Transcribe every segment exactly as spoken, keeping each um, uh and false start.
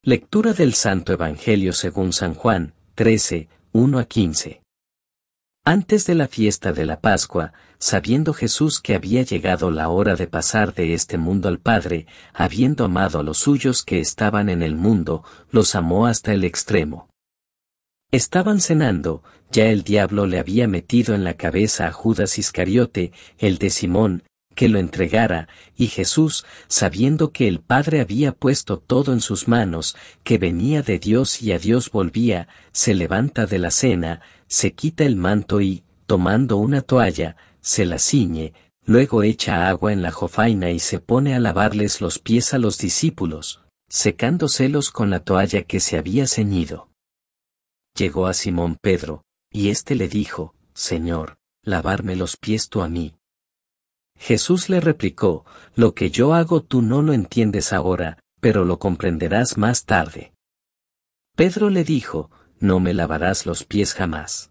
Lectura del Santo Evangelio según San Juan, trece, uno a quince. Antes de la fiesta de la Pascua, sabiendo Jesús que había llegado la hora de pasar de este mundo al Padre, habiendo amado a los suyos que estaban en el mundo, los amó hasta el extremo. Estaban cenando, ya el diablo le había metido en la cabeza a Judas Iscariote, el de Simón, que lo entregara, y Jesús, sabiendo que el Padre había puesto todo en sus manos, que venía de Dios y a Dios volvía, se levanta de la cena, se quita el manto y, tomando una toalla, se la ciñe, luego echa agua en la jofaina y se pone a lavarles los pies a los discípulos, secándoselos con la toalla que se había ceñido. Llegó a Simón Pedro, y éste le dijo, Señor, ¿lavarme los pies tú a mí? Jesús le replicó, lo que yo hago tú no lo entiendes ahora, pero lo comprenderás más tarde. Pedro le dijo, no me lavarás los pies jamás.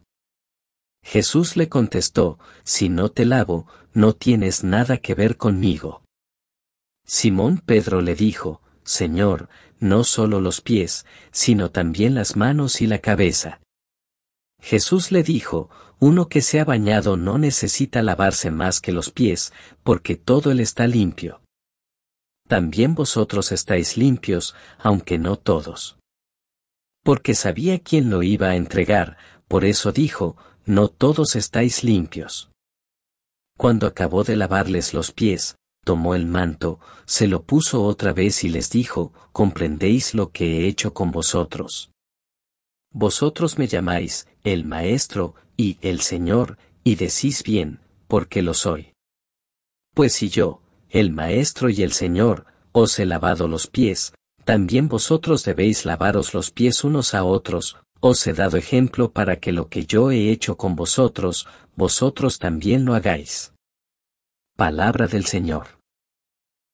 Jesús le contestó, si no te lavo, no tienes nada que ver conmigo. Simón Pedro le dijo, Señor, no solo los pies, sino también las manos y la cabeza. Jesús le dijo, uno que se ha bañado no necesita lavarse más que los pies, porque todo él está limpio. También vosotros estáis limpios, aunque no todos. Porque sabía quién lo iba a entregar, por eso dijo, no todos estáis limpios. Cuando acabó de lavarles los pies, tomó el manto, se lo puso otra vez y les dijo, ¿comprendéis lo que he hecho con vosotros? Vosotros me llamáis, el Maestro, y el Señor, y decís bien, porque lo soy. Pues si yo, el Maestro y el Señor, os he lavado los pies, también vosotros debéis lavaros los pies unos a otros, os he dado ejemplo para que lo que yo he hecho con vosotros, vosotros también lo hagáis. Palabra del Señor.